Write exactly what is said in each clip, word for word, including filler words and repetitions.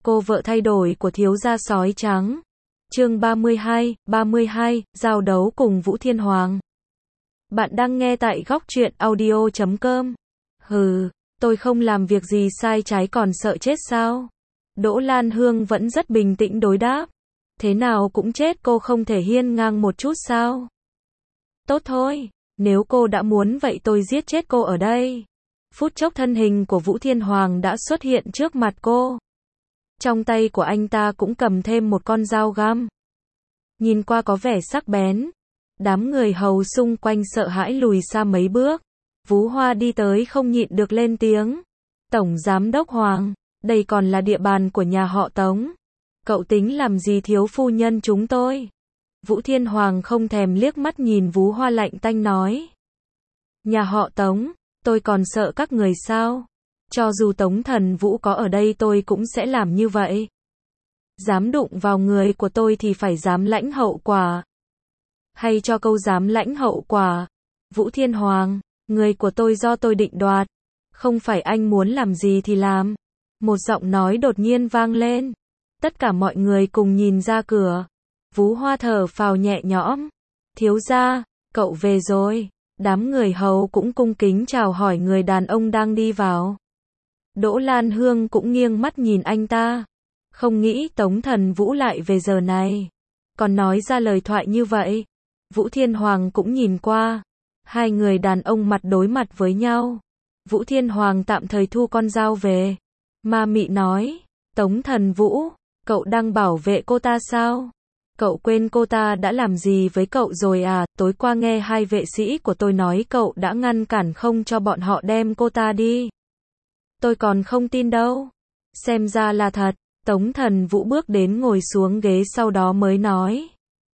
Cô vợ thay đổi của thiếu gia sói trắng. Chương ba mươi hai, ba mươi hai, giao đấu cùng Vũ Thiên Hoàng. Bạn đang nghe tại góc truyện audio chấm com. Hừ, tôi không làm việc gì sai trái còn sợ chết sao? Đỗ Lan Hương vẫn rất bình tĩnh đối đáp. Thế nào cũng chết, cô không thể hiên ngang một chút sao? Tốt thôi, nếu cô đã muốn vậy tôi giết chết cô ở đây. Phút chốc thân hình của Vũ Thiên Hoàng đã xuất hiện trước mặt cô. Trong tay của anh ta cũng cầm thêm một con dao găm. Nhìn qua có vẻ sắc bén. Đám người hầu xung quanh sợ hãi lùi xa mấy bước. Vú Hoa đi tới không nhịn được lên tiếng. Tổng Giám đốc Hoàng, đây còn là địa bàn của nhà họ Tống. Cậu tính làm gì thiếu phu nhân chúng tôi? Vũ Thiên Hoàng không thèm liếc mắt nhìn Vú Hoa lạnh tanh nói. Nhà họ Tống, tôi còn sợ các người sao? Cho dù Tống Thần Vũ có ở đây tôi cũng sẽ làm như vậy. Dám đụng vào người của tôi thì phải dám lãnh hậu quả. Hay cho câu dám lãnh hậu quả. Vũ Thiên Hoàng, người của tôi do tôi định đoạt. Không phải anh muốn làm gì thì làm. Một giọng nói đột nhiên vang lên. Tất cả mọi người cùng nhìn ra cửa. Vú Hoa thở phào nhẹ nhõm. Thiếu gia, cậu về rồi. Đám người hầu cũng cung kính chào hỏi người đàn ông đang đi vào. Đỗ Lan Hương cũng nghiêng mắt nhìn anh ta. Không nghĩ Tống Thần Vũ lại về giờ này. Còn nói ra lời thoại như vậy. Vũ Thiên Hoàng cũng nhìn qua. Hai người đàn ông mặt đối mặt với nhau. Vũ Thiên Hoàng tạm thời thu con dao về. Ma mị nói. Tống Thần Vũ, cậu đang bảo vệ cô ta sao? Cậu quên cô ta đã làm gì với cậu rồi à? Tối qua nghe hai vệ sĩ của tôi nói cậu đã ngăn cản không cho bọn họ đem cô ta đi. Tôi còn không tin đâu. Xem ra là thật. Tống Thần Vũ bước đến ngồi xuống ghế sau đó mới nói.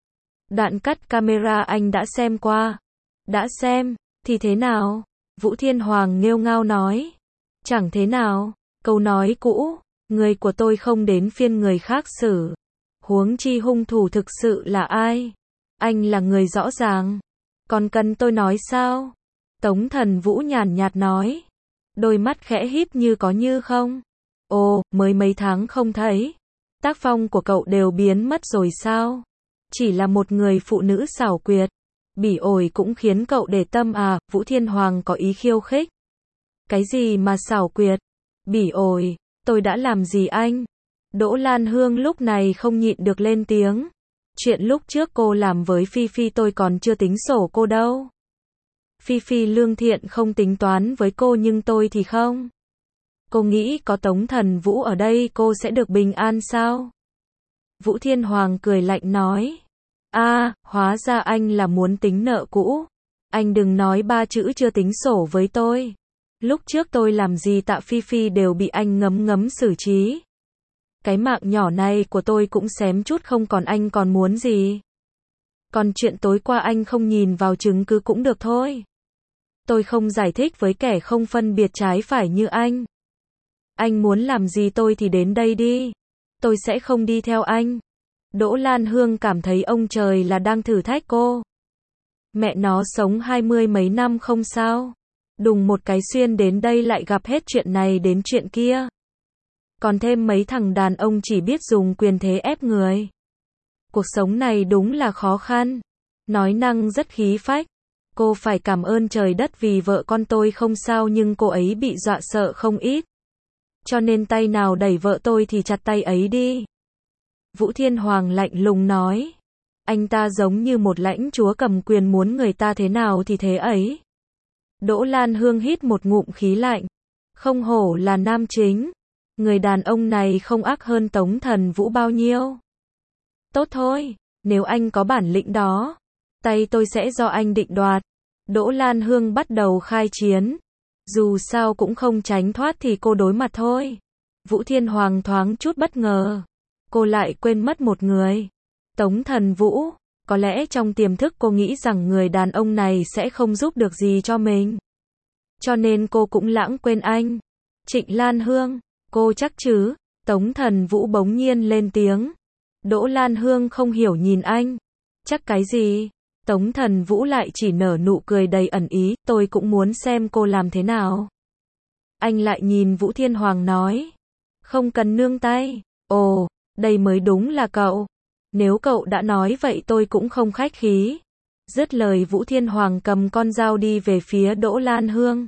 Đoạn cắt camera anh đã xem qua. Đã xem, thì thế nào? Vũ Thiên Hoàng nghêu ngao nói. Chẳng thế nào, câu nói cũ, người của tôi không đến phiên người khác xử. Huống chi hung thủ thực sự là ai? Anh là người rõ ràng. Còn cần tôi nói sao? Tống Thần Vũ nhàn nhạt nói. Đôi mắt khẽ híp như có như không. Ồ, mới mấy tháng không thấy. Tác phong của cậu đều biến mất rồi sao? Chỉ là một người phụ nữ xảo quyệt. Bỉ ổi cũng khiến cậu để tâm à? Vũ Thiên Hoàng có ý khiêu khích. Cái gì mà xảo quyệt? Bỉ ổi, tôi đã làm gì anh? Đỗ Lan Hương lúc này không nhịn được lên tiếng. Chuyện lúc trước cô làm với Phi Phi tôi còn chưa tính sổ cô đâu. Phi Phi lương thiện không tính toán với cô nhưng tôi thì không. Cô nghĩ có Tống Thần Vũ ở đây cô sẽ được bình an sao? Vũ Thiên Hoàng cười lạnh nói. A, à, hóa ra anh là muốn tính nợ cũ. Anh đừng nói ba chữ chưa tính sổ với tôi. Lúc trước tôi làm gì Tạ Phi Phi đều bị anh ngấm ngấm xử trí. Cái mạng nhỏ này của tôi cũng xém chút không còn, anh còn muốn gì? Còn chuyện tối qua anh không nhìn vào chứng cứ cũng được thôi. Tôi không giải thích với kẻ không phân biệt trái phải như anh. Anh muốn làm gì tôi thì đến đây đi. Tôi sẽ không đi theo anh. Đỗ Lan Hương cảm thấy ông trời là đang thử thách cô. Mẹ nó sống hai mươi mấy năm không sao. Đùng một cái xuyên đến đây lại gặp hết chuyện này đến chuyện kia. Còn thêm mấy thằng đàn ông chỉ biết dùng quyền thế ép người. Cuộc sống này đúng là khó khăn. Nói năng rất khí phách. Cô phải cảm ơn trời đất vì vợ con tôi không sao nhưng cô ấy bị dọa sợ không ít. Cho nên tay nào đẩy vợ tôi thì chặt tay ấy đi. Vũ Thiên Hoàng lạnh lùng nói. Anh ta giống như một lãnh chúa cầm quyền muốn người ta thế nào thì thế ấy. Đỗ Lan Hương hít một ngụm khí lạnh. Không hổ là nam chính. Người đàn ông này không ác hơn Tống Thần Vũ bao nhiêu. Tốt thôi, nếu anh có bản lĩnh đó, tay tôi sẽ do anh định đoạt. Đỗ Lan Hương bắt đầu khai chiến. Dù sao cũng không tránh thoát thì cô đối mặt thôi. Vũ Thiên Hoàng thoáng chút bất ngờ. Cô lại quên mất một người. Tống Thần Vũ. Có lẽ trong tiềm thức cô nghĩ rằng người đàn ông này sẽ không giúp được gì cho mình. Cho nên cô cũng lãng quên anh. Trịnh Lan Hương. Cô chắc chứ? Tống Thần Vũ bỗng nhiên lên tiếng. Đỗ Lan Hương không hiểu nhìn anh. Chắc cái gì? Tống Thần Vũ lại chỉ nở nụ cười đầy ẩn ý. Tôi cũng muốn xem cô làm thế nào. Anh lại nhìn Vũ Thiên Hoàng nói. Không cần nương tay. Ồ, đây mới đúng là cậu. Nếu cậu đã nói vậy tôi cũng không khách khí. Dứt lời Vũ Thiên Hoàng cầm con dao đi về phía Đỗ Lan Hương.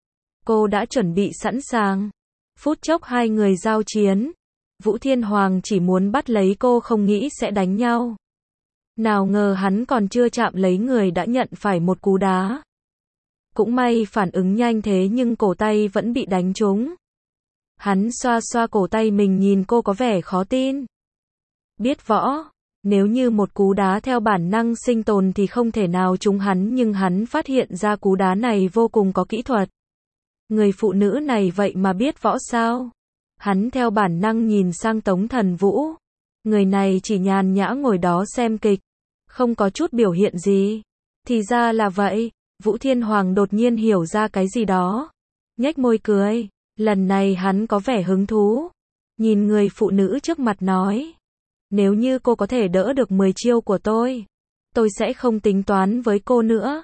Cô đã chuẩn bị sẵn sàng. Phút chốc hai người giao chiến. Vũ Thiên Hoàng chỉ muốn bắt lấy cô không nghĩ sẽ đánh nhau. Nào ngờ hắn còn chưa chạm lấy người đã nhận phải một cú đá. Cũng may phản ứng nhanh thế nhưng cổ tay vẫn bị đánh trúng. Hắn xoa xoa cổ tay mình nhìn cô có vẻ khó tin. Biết võ, nếu như một cú đá theo bản năng sinh tồn thì không thể nào trúng hắn nhưng hắn phát hiện ra cú đá này vô cùng có kỹ thuật. Người phụ nữ này vậy mà biết võ sao? Hắn theo bản năng nhìn sang Tống Thần Vũ. Người này chỉ nhàn nhã ngồi đó xem kịch, không có chút biểu hiện gì. Thì ra là vậy, Vũ Thiên Hoàng đột nhiên hiểu ra cái gì đó. Nhếch môi cười, lần này hắn có vẻ hứng thú. Nhìn người phụ nữ trước mặt nói. Nếu như cô có thể đỡ được mười chiêu của tôi, tôi sẽ không tính toán với cô nữa.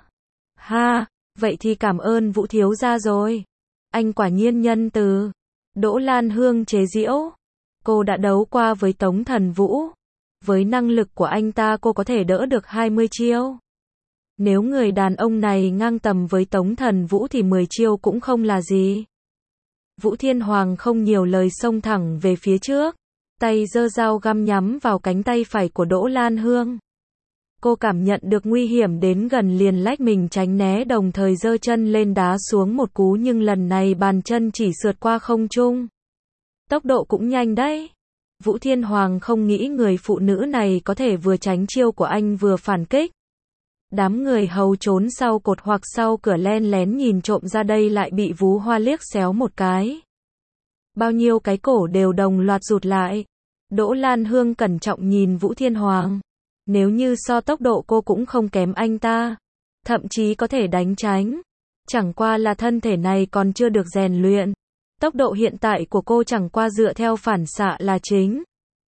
Ha, vậy thì cảm ơn Vũ thiếu gia rồi. Anh quả nhiên nhân từ. Đỗ Lan Hương chế giễu. Cô đã đấu qua với Tống Thần Vũ. Với năng lực của anh ta cô có thể đỡ được hai mươi chiêu. Nếu người đàn ông này ngang tầm với Tống Thần Vũ thì mười chiêu cũng không là gì. Vũ Thiên Hoàng không nhiều lời xông thẳng về phía trước. Tay giơ dao găm nhắm vào cánh tay phải của Đỗ Lan Hương. Cô cảm nhận được nguy hiểm đến gần liền lách mình tránh né đồng thời giơ chân lên đá xuống một cú nhưng lần này bàn chân chỉ sượt qua không trung. Tốc độ cũng nhanh đấy. Vũ Thiên Hoàng không nghĩ người phụ nữ này có thể vừa tránh chiêu của anh vừa phản kích. Đám người hầu trốn sau cột hoặc sau cửa len lén nhìn trộm ra đây lại bị Vú Hoa liếc xéo một cái. Bao nhiêu cái cổ đều đồng loạt rụt lại. Đỗ Lan Hương cẩn trọng nhìn Vũ Thiên Hoàng. Nếu như so tốc độ cô cũng không kém anh ta. Thậm chí có thể đánh tránh. Chẳng qua là thân thể này còn chưa được rèn luyện. Tốc độ hiện tại của cô chẳng qua dựa theo phản xạ là chính.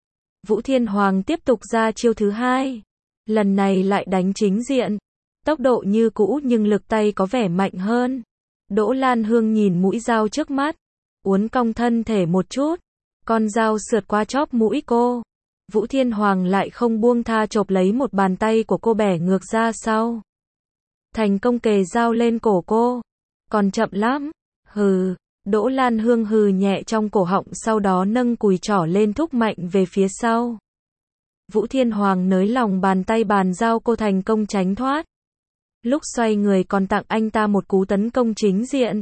Vũ Thiên Hoàng tiếp tục ra chiêu thứ hai. Lần này lại đánh chính diện. Tốc độ như cũ nhưng lực tay có vẻ mạnh hơn. Đỗ Lan Hương nhìn mũi dao trước mắt. Uốn cong thân thể một chút. Con dao sượt qua chóp mũi cô. Vũ Thiên Hoàng lại không buông tha chộp lấy một bàn tay của cô bẻ ngược ra sau. Thành công kề dao lên cổ cô. Còn chậm lắm. Hừ. Đỗ Lan Hương hừ nhẹ trong cổ họng sau đó nâng cùi trỏ lên thúc mạnh về phía sau. Vũ Thiên Hoàng nới lòng bàn tay bàn dao cô thành công tránh thoát. Lúc xoay người còn tặng anh ta một cú tấn công chính diện.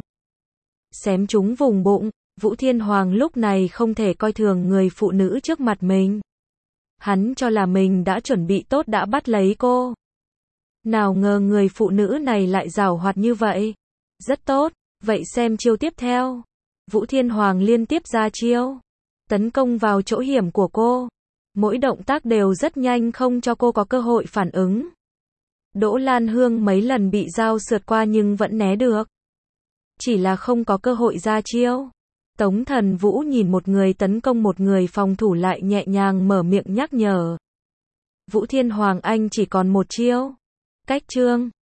Xém trúng vùng bụng. Vũ Thiên Hoàng lúc này không thể coi thường người phụ nữ trước mặt mình. Hắn cho là mình đã chuẩn bị tốt đã bắt lấy cô. Nào ngờ người phụ nữ này lại giàu hoạt như vậy. Rất tốt, vậy xem chiêu tiếp theo. Vũ Thiên Hoàng liên tiếp ra chiêu. Tấn công vào chỗ hiểm của cô. Mỗi động tác đều rất nhanh không cho cô có cơ hội phản ứng. Đỗ Lan Hương mấy lần bị dao sượt qua nhưng vẫn né được. Chỉ là không có cơ hội ra chiêu. Tống Thần Vũ nhìn một người tấn công một người phòng thủ lại nhẹ nhàng mở miệng nhắc nhở. Vũ Thiên Hoàng anh chỉ còn một chiêu. Cách chương